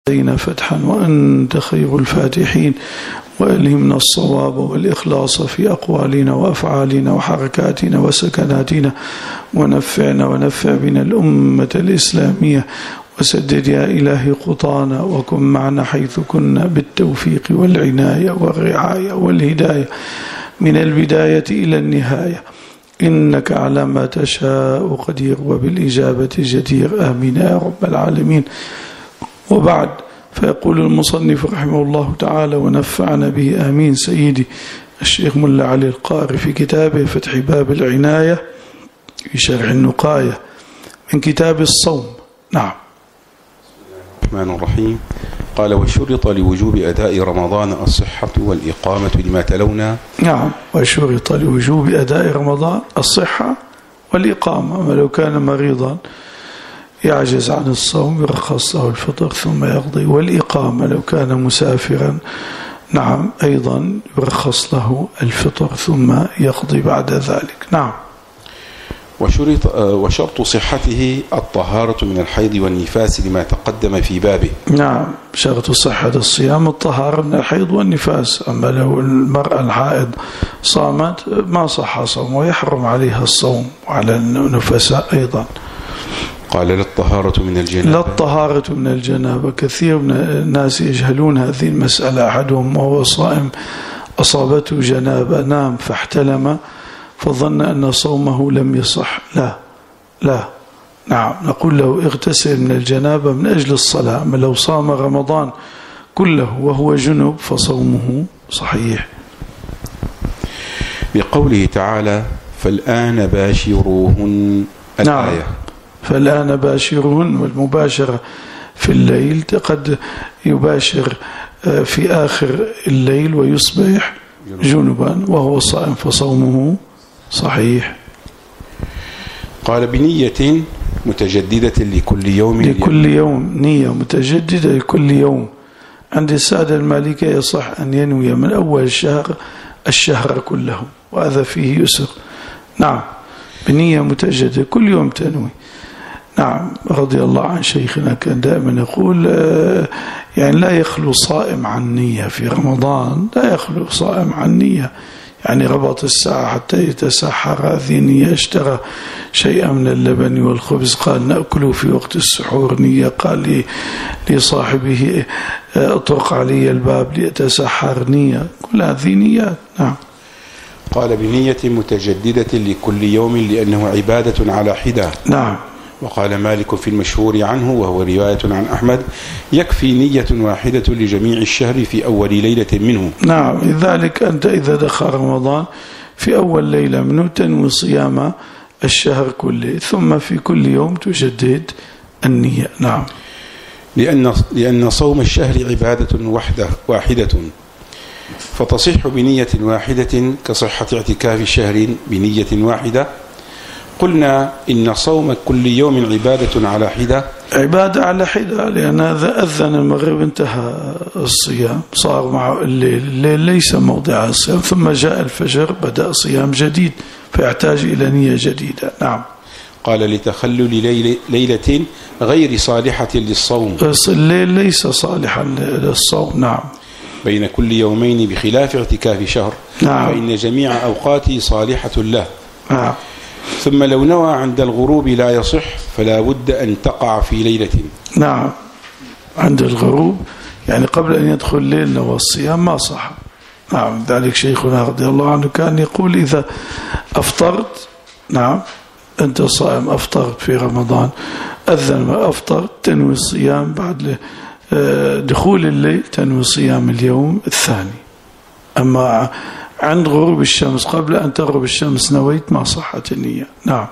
علينا فتحا وأنت خير الفاتحين، وألهمنا الصواب والإخلاص في أقوالنا وأفعالنا وحركاتنا وسكناتنا، ونفعنا ونفع بنا الأمة الإسلامية، وسدد يا إلهي خطانا، وكن معنا حيث كنا بالتوفيق والعناية والرعاية والهداية من البداية إلى النهاية، إنك على ما تشاء قدير وبالإجابة جدير، آمين يا رب العالمين. وبعد، فيقول المصنف رحمه الله تعالى ونفعنا به آمين سيدي الشيخ ملا علي القاري في كتابه فتح باب العناية في شرح النقاية من كتاب الصوم. نعم. الرحمن الرحيم. قال: وشرط لوجوب أداء رمضان الصحة والإقامة لما تلونا. نعم، وشرط لوجوب أداء رمضان الصحة والإقامة، ولو كان مريضا يعجز عن الصوم يرخص له الفطر ثم يقضي، والإقامة لو كان مسافرا نعم أيضا يرخص له الفطر ثم يقضي بعد ذلك. نعم. وشرط صحته الطهارة من الحيض والنفاس لما تقدم في بابه. نعم، شرط صحة الصيام الطهارة من الحيض والنفاس، أما لو المرأة الحائض صامت ما صح صوم ويحرم عليها الصوم وعلى النفساء أيضا. قال: لا الطهارة من الجنابة. لا الطهارة من الجنابة، كثير من الناس يجهلون هذه المسألة. أحدهم وهو صائم أصابته جنابة، نام فاحتلم فظن أن صومه لم يصح. لا نعم، نقول له اغتسل من الجنابة من أجل الصلاة، أما لو صام رمضان كله وهو جنب فصومه صحيح. بقوله تعالى: فالآن باشروهن الآية. نعم، فالآن باشرهن، والمباشرة في الليل قد يباشر في آخر الليل ويصبح جنبا وهو صائم فصومه صحيح. قال: بنية متجددة لكل يوم. لكل يوم، نية متجددة لكل يوم. عند السادة المالكية يصح أن ينوي من أول الشهر كله، وهذا فيه يسر. نعم، بنية متجددة كل يوم تنوي. نعم، رضي الله عن شيخنا كان دائما يقول يعني لا يخلو صائم عن نية في رمضان، لا يخلو صائم عن نية، يعني ربط الساعة حتى يتسحر هذه نية، اشترى شيئا من اللبن والخبز قال نأكله في وقت السحور نية، قال لصاحبه اطرق علي الباب ليتسحر نية، كل هذه نيات. نعم. قال: بنية متجددة لكل يوم لأنه عبادة على حدة. نعم. وقال مالك في المشهور عنه وهو رواية عن أحمد: يكفي نية واحدة لجميع الشهر في أول ليلة منه. نعم، لذلك أنت إذا دخل رمضان في أول ليلة منه تنوي صيام الشهر كله، ثم في كل يوم تجدد النية. نعم. لأن صوم الشهر عبادة واحدة فتصح بنية واحدة كصحة اعتكاف شهر بنية واحدة. قلنا إن صوم كل يوم عبادة على حدة. عبادة على حدة، لأن هذا أذن المغرب انتهى الصيام، صار مع الليل ليس موضع الصيام، ثم جاء الفجر بدأ صيام جديد فيحتاج إلى نية جديدة. نعم. قال: لتخلل ليلة غير صالحة للصوم. الليل ليس صالحا للصوم. نعم. بين كل يومين بخلاف اعتكاف شهر. نعم. فإن جميع أوقاته صالحة له. نعم. ثم لو نوى عند الغروب لا يصح، فلا بد أن تقع في ليلة. نعم، عند الغروب يعني قبل أن يدخل الليل نوى الصيام ما صح. نعم، ذلك شيخنا رضي الله عنه كان يقول إذا أفطرت، نعم أنت صائم أفطرت في رمضان، أذن ما أفطرت تنوي الصيام، بعد دخول الليل تنوي صيام اليوم الثاني. أما عند غروب الشمس قبل أن تغرب الشمس نويت ما صحت النية. نعم.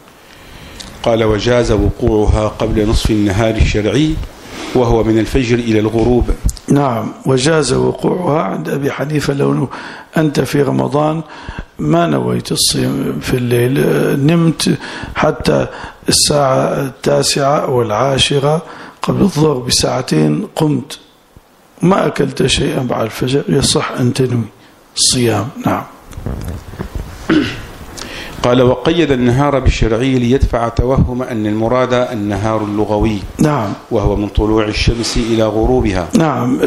قال: وجاز وقوعها قبل نصف النهار الشرعي وهو من الفجر إلى الغروب. نعم، وجاز وقوعها عند أبي حنيفة لو أنت في رمضان ما نويت الصيام في الليل، نمت حتى الساعة 9 أو 10 قبل الظهر بساعتين، قمت ما أكلت شيئا بعد الفجر، يصح أن تنوي الصيام. نعم. قال وقيد النهار بالشرعي ليدفع توهم أن المراد النهار اللغوي. نعم. وهو من طلوع الشمس إلى غروبها. نعم.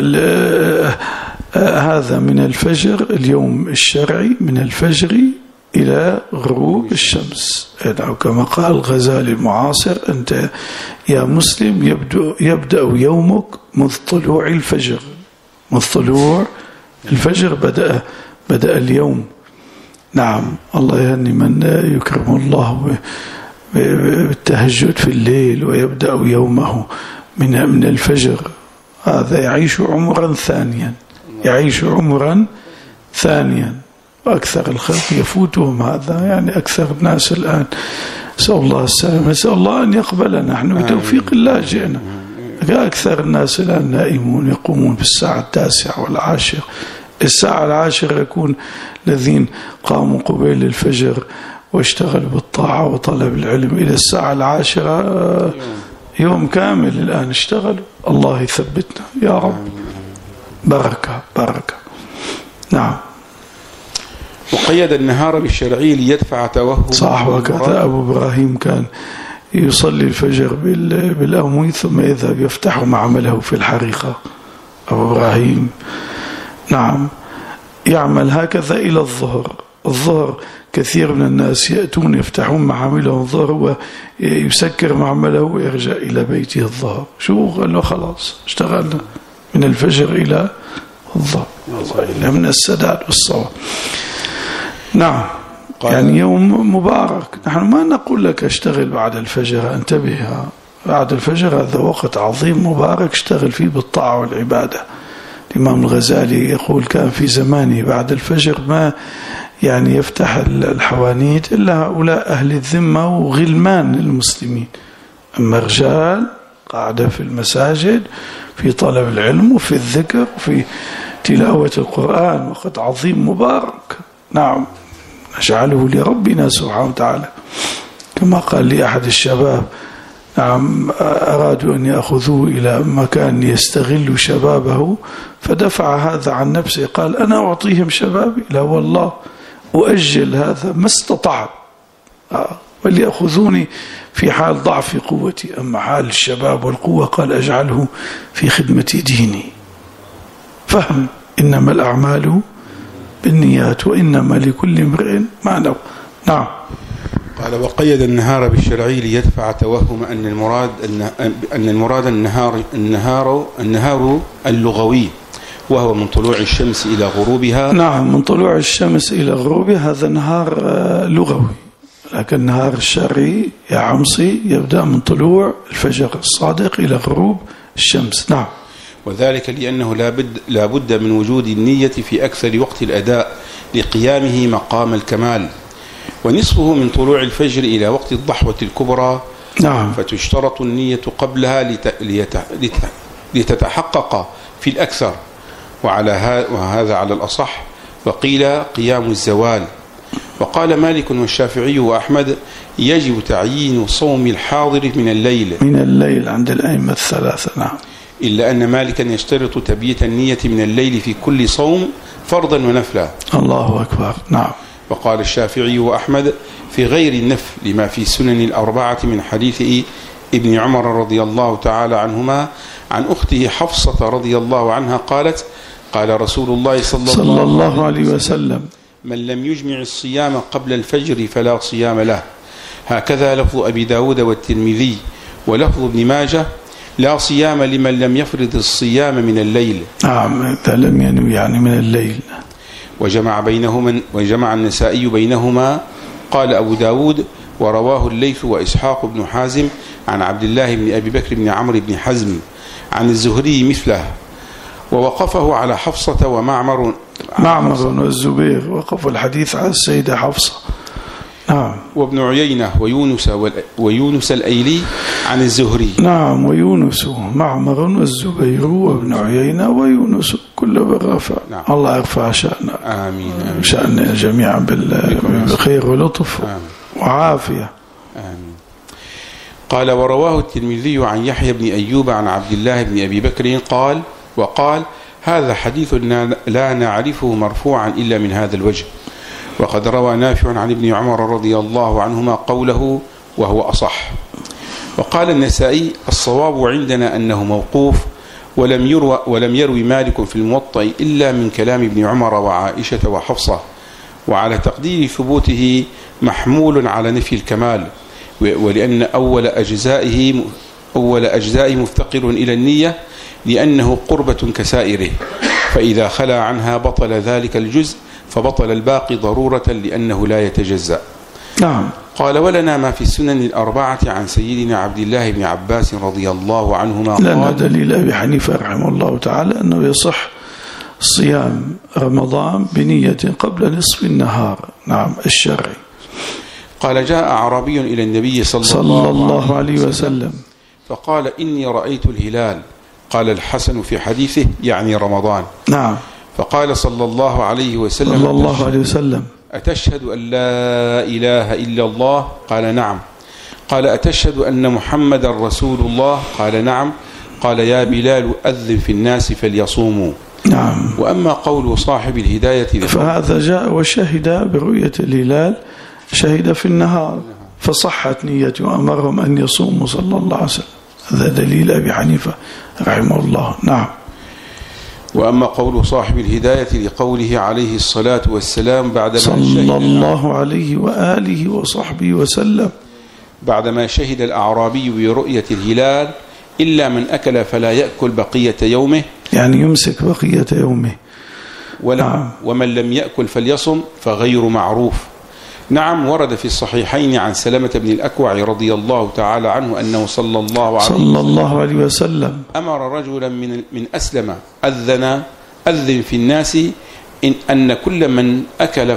هذا من الفجر، اليوم الشرعي من الفجر إلى غروب الشمس. كما قال الغزالي المعاصر: أنت يا مسلم يبدأ يومك منذ طلوع الفجر. منذ طلوع الفجر بدأ اليوم. نعم. الله يهني من يكرم الله بالتهجد في الليل ويبدأ يومه من الفجر. هذا يعيش عمرا ثانيا، يعيش عمرا ثانيا. وأكثر الخلق يفوتهم هذا، يعني أكثر الناس الآن. نسأل الله السلامة، نسأل الله أن يقبلنا. نحن بتوفيق الله جئنا. أكثر الناس الآن نائمون، يقومون في الساعة 9 والعاشرة. الساعة 10 يكون الذين قاموا قبيل الفجر واشتغلوا بالطاعة وطلب العلم إلى الساعة 10 يوم كامل الآن اشتغلوا. الله يثبتنا يا رب. بركة بركة. نعم. وقيد النهار بالشرعي ليدفع توهم. صح. وكذا أبو إبراهيم كان يصلي الفجر بالأموي ثم يذهب يفتح معمله في الحريقة. أبو إبراهيم نعم يعمل هكذا إلى الظهر. الظهر كثير من الناس يأتون يفتحون معاملهم الظهر ويسكر معمله ويرجع إلى بيته الظهر. شو قال له؟ خلاص اشتغلنا من الفجر إلى الظهر. من السداد والصواب. نعم. يعني يوم مبارك. نحن ما نقول لك اشتغل بعد الفجر، انتبه، بعد الفجر هذا وقت عظيم مبارك اشتغل فيه بالطاعة والعبادة. الإمام الغزالي يقول كان في زمانه بعد الفجر ما يعني يفتح الحوانيت إلا هؤلاء أهل الذمة وغلمان المسلمين، أما الرجال قاعدة في المساجد في طلب العلم وفي الذكر وفي تلاوة القرآن. وقت عظيم مبارك. نعم. نجعله لربنا سبحانه وتعالى. كما قال لي أحد الشباب، نعم، أرادوا أن يأخذوه إلى مكان يستغل شبابه فدفع هذا عن نفسه، قال أنا أعطيهم شبابي؟ لا والله أؤجل هذا ما استطعت، وليأخذوني في حال ضعف قوتي، أما حال الشباب والقوة قال أجعله في خدمة ديني. فهم إنما الأعمال بالنيات وإنما لكل امرئ ما نوى. نعم. قال وقيد النهار بالشرعي ليدفع توهم أن المراد النهار اللغوي، وهو من طلوع الشمس إلى غروبها. نعم. من طلوع الشمس إلى غروبها هذا نهار لغوي، لكن النهار الشرعي يا عمصي يبدأ من طلوع الفجر الصادق إلى غروب الشمس. نعم. وذلك لأنه لا بد من وجود النية في أكثر وقت الأداء لقيامه مقام الكمال، ونصفه من طلوع الفجر إلى وقت الضحوة الكبرى. نعم. فتشترط النية قبلها لتتحقق في الأكثر، وهذا على الأصح. وقيل قيام الزوال. وقال مالك والشافعي وأحمد يجب تعيين صوم الحاضر من الليل عند الأئمة الثلاثة. نعم. إلا أن مالكا يشترط تبييت النية من الليل في كل صوم فرضا ونفلا. الله أكبر. نعم. وقال الشافعي وأحمد في غير النفل لما في سنن الأربعة من حديث ابن عمر رضي الله تعالى عنهما عن أخته حفصة رضي الله عنها قالت قال رسول الله صلى الله عليه وسلم من لم يجمع الصيام قبل الفجر فلا صيام له. هكذا لفظ أبي داود والترمذي. ولفظ ابن ماجه لا صيام لمن لم يفرض الصيام من الليل. نعم. إذا لم ينوي يعني من الليل. وجمع النسائي بينهما. قال أبو داود ورواه الليث وإسحاق بن حازم عن عبد الله بن أبي بكر بن عمرو بن حزم عن الزهري مثله، ووقفه على حفصة ومعمر والزبير، وقفوا الحديث على السيدة حفصة. نعم. وابن عيينة ويونس الأيلي عن الزهري. نعم. ويونس معمر والزبير وابن عيينة ويونس كل بالرفع. نعم. الله يرفع شأننا. آمين. شأننا جميعا بالخير ولطف وعافية. آمين. قال ورواه الترمذي عن يحيى بن أيوب عن عبد الله بن أبي بكر وقال هذا حديث لا نعرفه مرفوعا إلا من هذا الوجه. وقد روى نافع عن ابن عمر رضي الله عنهما قوله وهو أصح. وقال النسائي الصواب عندنا أنه موقوف، ولم يروي مالك في الموطأ إلا من كلام ابن عمر وعائشة وحفصة، وعلى تقدير ثبوته محمول على نفي الكمال، ولأن أول أجزائه مفتقر إلى النية لأنه قربة كسائره، فإذا خلا عنها بطل ذلك الجزء فبطل الباقي ضرورة لأنه لا يتجزأ. نعم. قال ولنا ما في السنن الأربعة عن سيدنا عبد الله بن عباس رضي الله عنهما لنا دليل أبي حنيفة رحمه الله تعالى أنه يصح صيام رمضان بنية قبل نصف النهار. نعم الشرعي. قال جاء أعرابي إلى النبي صلى الله عليه وسلم فقال إني رأيت الهلال. قال الحسن في حديثه يعني رمضان. نعم. فقال صلى الله عليه وسلم أتشهد أن لا إله إلا الله؟ قال نعم. قال أتشهد أن محمد رسول الله؟ قال نعم. قال يا بلال أذن في الناس فليصوموا. نعم. وأما قول صاحب الهداية فهذا جاء وشهد برؤية الهلال، شهد في النهار فصحت نيته وأمرهم أن يصوموا صلى الله عليه وسلم. هذا دليل أبي حنيفة رحمه الله. نعم. وأما قول صاحب الهداية لقوله عليه الصلاة والسلام بعدما صلى الله عليه وآله وصحبه وسلم بعدما شهد الأعرابي برؤية الهلال إلا من أكل فلا يأكل بقية يومه، يعني يمسك بقية يومه. نعم. ومن لم يأكل فليصم فغير معروف. نعم. ورد في الصحيحين عن سلمة بن الأكوع رضي الله تعالى عنه أنه صلى الله عليه وسلم أمر رجلا من أسلم أذن في الناس أن كل من أكل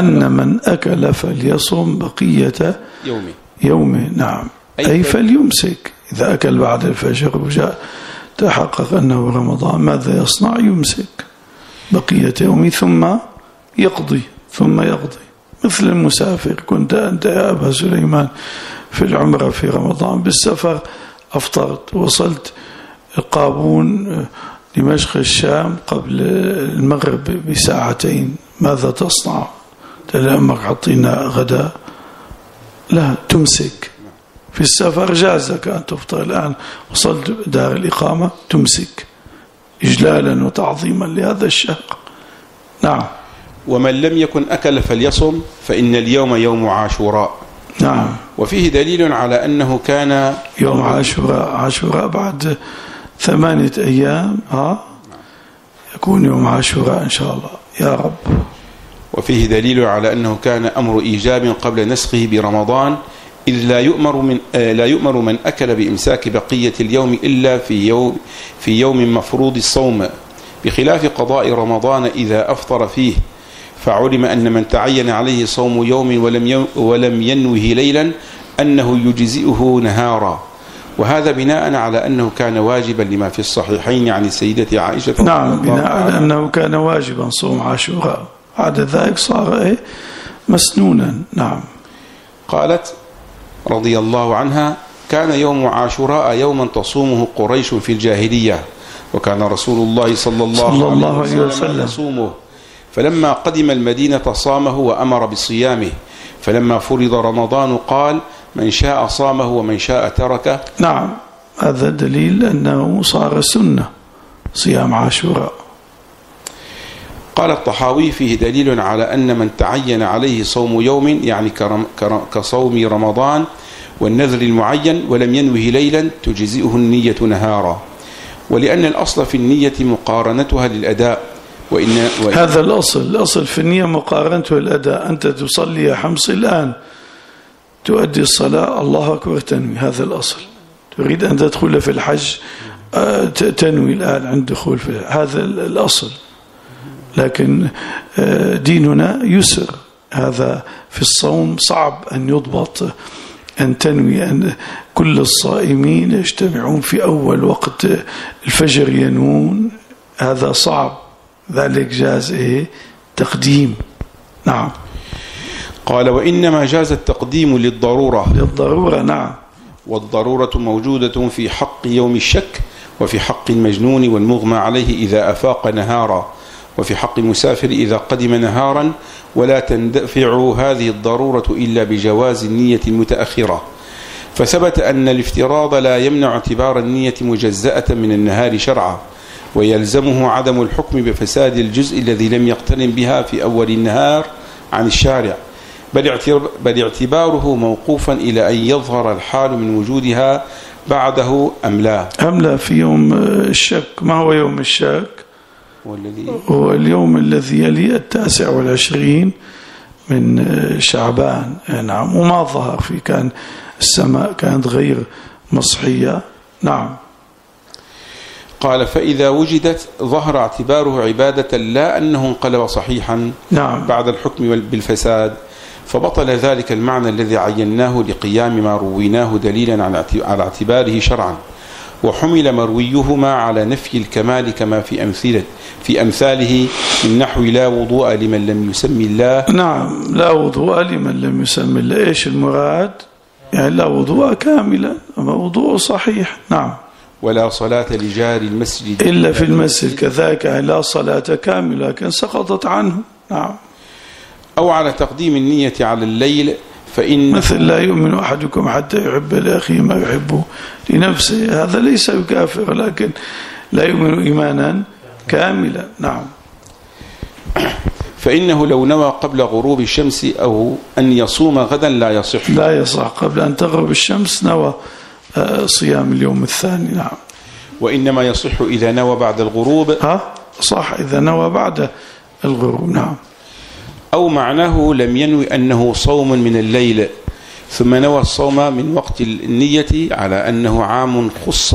فليصم بقية يومه. نعم. أي فليمسك إذا أكل بعد الفجر وجاء تحقق أنه رمضان ماذا يصنع؟ يمسك بقية يومه ثم يقضي مثل المسافر. كنت أنت يا أبا سليمان في العمرة في رمضان بالسفر، أفطرت، وصلت قابون دمشق الشام قبل المغرب بساعتين، ماذا تصنع؟ تلأمك حطينا غداء؟ لا، تمسك. في السفر جازك أن تفطر، الآن وصلت دار الإقامة تمسك إجلالا وتعظيما لهذا الشهر. نعم. ومن لم يكن أكل فليصم فإن اليوم يوم عاشوراء. نعم. وفيه دليل على أنه كان يوم عاشوراء بعد 8 أيام يكون يوم عاشوراء إن شاء الله يا رب. وفيه دليل على أنه كان أمر إيجاب قبل نسخه برمضان، إذ لا يؤمر من أكل بإمساك بقية اليوم إلا في يوم مفروض الصوم، بخلاف قضاء رمضان إذا أفطر فيه، فعلم أن من تعين عليه صوم يوم ولم ينوه ليلا أنه يجزئه نهارا، وهذا بناء على أنه كان واجبا لما في الصحيحين عن السيدة عائشة. نعم. بناء على أنه كان واجبا صوم عاشوراء، بعد ذلك صار مسنونا. نعم. قالت رضي الله عنها كان يوم عاشوراء يوما تصومه قريش في الجاهلية، وكان رسول الله صلى الله عليه وسلم يصومه، فلما قدم المدينة صامه وأمر بصيامه، فلما فرض رمضان قال من شاء صامه ومن شاء تركه. نعم. هذا دليل أنه صار سنة صيام عاشوراء. قال الطحاوي فيه دليل على أن من تعين عليه صوم يوم يعني كصوم رمضان والنذر المعين ولم ينوه ليلا تجزئه النية نهارا، ولأن الأصل في النية مقارنتها للأداء، هذا الأصل في النية مقارنتها للأداء. أنت تصلي يا حمص الآن، تؤدي الصلاة الله أكبر تنوي، هذا الأصل. تريد أن تدخل في الحج تنوي الآن عند دخول في هذا الأصل. لكن ديننا يسر، هذا في الصوم صعب أن يضبط، أن تنوي أن كل الصائمين يجتمعون في أول وقت الفجر ينوون، هذا صعب، ذلك جاز تقديم. نعم. قال وإنما جاز التقديم للضرورة. نعم. والضرورة موجودة في حق يوم الشك وفي حق المجنون والمغمى عليه إذا أفاق نهارا، وفي حق المسافر إذا قدم نهارا، ولا تندفع هذه الضرورة إلا بجواز النية المتأخرة. فثبت أن الافتراض لا يمنع اعتبار النية مجزأة من النهار شرعا، ويلزمه عدم الحكم بفساد الجزء الذي لم يقترن بها في أول النهار عن الشارع، بل اعتباره موقوفا إلى أن يظهر الحال من وجودها بعده أم لا. في يوم الشك. ما هو يوم الشك؟ هو اليوم الذي يلي 29 من شعبان. نعم. وما ظهر فيه، كان السماء كانت غير مصحية. نعم. قال: فإذا وجدت ظهر اعتباره عبادة لا أنه انقلب صحيحا. نعم. بعد الحكم بالفساد، فبطل ذلك المعنى الذي عيناه لقيام ما رويناه دليلا على اعتباره شرعا، وحمل مرويهما على نفي الكمال كما في أمثاله من نحو لا وضوء لمن لم يسمي الله. نعم. لا وضوء لمن لم يسمي الله. إيش المراد؟ يعني لا وضوء كاملا، أما وضوء صحيح. نعم. ولا صلاة لجار المسجد إلا في المسجد، كذلك لا صلاة كاملة لكن سقطت عنه. نعم. أو على تقديم النية على الليل، فإن مثل لا يؤمن أحدكم حتى يحب لأخيه ما يحبه لنفسه، هذا ليس يكافر، لكن لا يؤمن إيمانا كاملا. نعم. فإنه لو نوى قبل غروب الشمس أو أن يصوم غدا لا يصح. لا يصح. قبل أن تغرب الشمس نوى صيام اليوم الثاني. نعم. وإنما يصح إذا نوى بعد الغروب. صح، إذا نوى بعد الغروب. نعم. أو معناه لم ينوي أنه صوم من الليل ثم نوى الصوم من وقت النية على أنه عام خص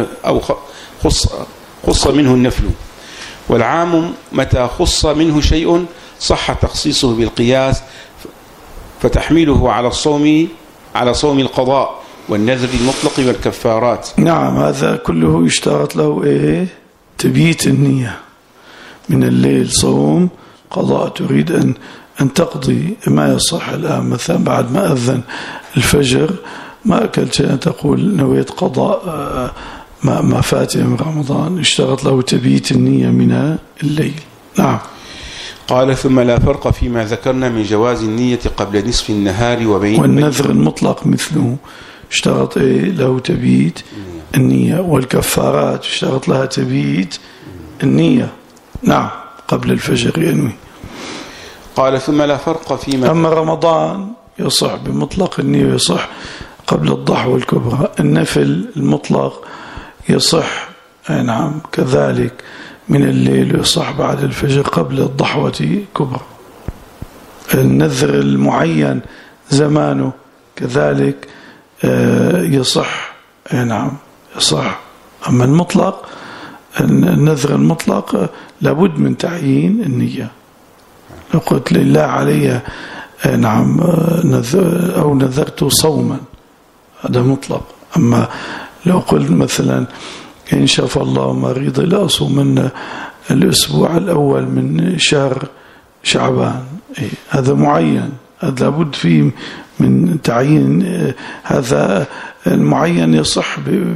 منه النفل، والعام متى خص منه شيء صح تخصيصه بالقياس، فتحميله على صوم القضاء والنذر المطلق والكفارات. نعم. هذا كله يشترط له تبييت النية من الليل، صوم قضاء. تريد أن تقضي ما يصح الآن مثلا بعد ما أذن الفجر، ما أكلت شيئا، تقول نويت قضاء ما فات من رمضان، اشترط له تبييت النية من الليل. نعم. قال: ثم لا فرق فيما ذكرنا من جواز النية قبل نصف النهار والنذر المطلق مثله اشترط له تبييت النية، والكفارات اشترط لها تبييت النية. نعم. قبل الفجر ينوي. قال: ثم لا فرق فيما أما رمضان يصح بمطلق النية، يصح قبل الضحوة الكبرى. النفل المطلق يصح نعم كذلك من الليل، يصح بعد الفجر قبل الضحوة الكبرى. النذر المعين زمانه كذلك يصح. نعم يصح. أما المطلق، النذر المطلق لابد من تعيين النية. لو قلت لله علي نعم أو نذرت صوما، هذا مطلق. أما لو قلت مثلا إن شاء الله مريض لا أصومن الأسبوع الأول من شهر شعبان، هذا معين، هذا لابد فيه من تعيين. هذا المعين يصح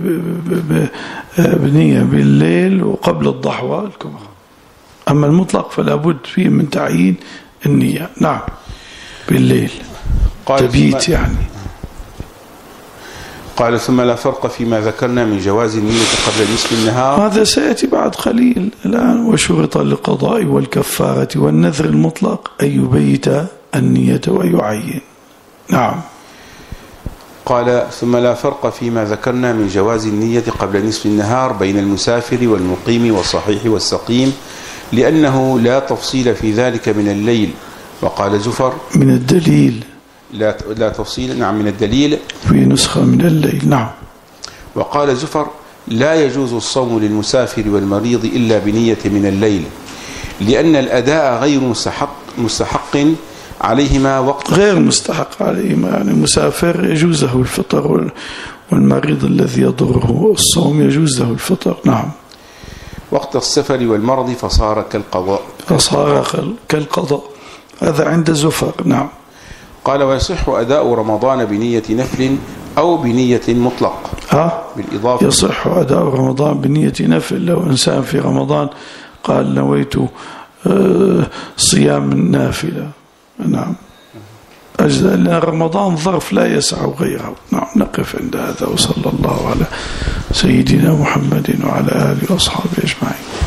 بنية بالليل وقبل الضحوة الكبرى. أما المطلق فلا بد فيه من تعيين النية. نعم. بالليل تبيت يعني. قال: ثم لا فرق فيما ذكرنا من جواز النية قبل نصف النهار. هذا سيأتي بعد قليل الآن. وشرط للقضاء والكفارة والنذر المطلق أن يبيت النية ويعين. نعم. قال: ثم لا فرق فيما ذكرنا من جواز النية قبل نصف النهار بين المسافر والمقيم والصحيح والسقيم، لأنه لا تفصيل في ذلك من الليل. وقال زفر: من الدليل. لا تفصيل. نعم. من الدليل في نسخة من الليل. نعم. وقال زفر: لا يجوز الصوم للمسافر والمريض إلا بنية من الليل، لأن الأداء غير مستحق عليهما وقت غير مستحق عليهما. يعني المسافر يجوز له الفطر، والمريض الذي يضره الصوم يجوز له الفطر. نعم. وقت السفر والمرض فصار كالقضاء. هذا عند زفر. نعم. قال: ويصح أداء رمضان بنية نفل أو بنية مطلق. بالإضافة يصح أداء رمضان بنية نفل. لو إنسان في رمضان قال نويت صيام النافلة. نعم، لأن رمضان ظرف لا يسع غيره. نعم، نقف عند هذا، وصلى الله على سيدنا محمد وعلى آله وأصحابه أجمعين.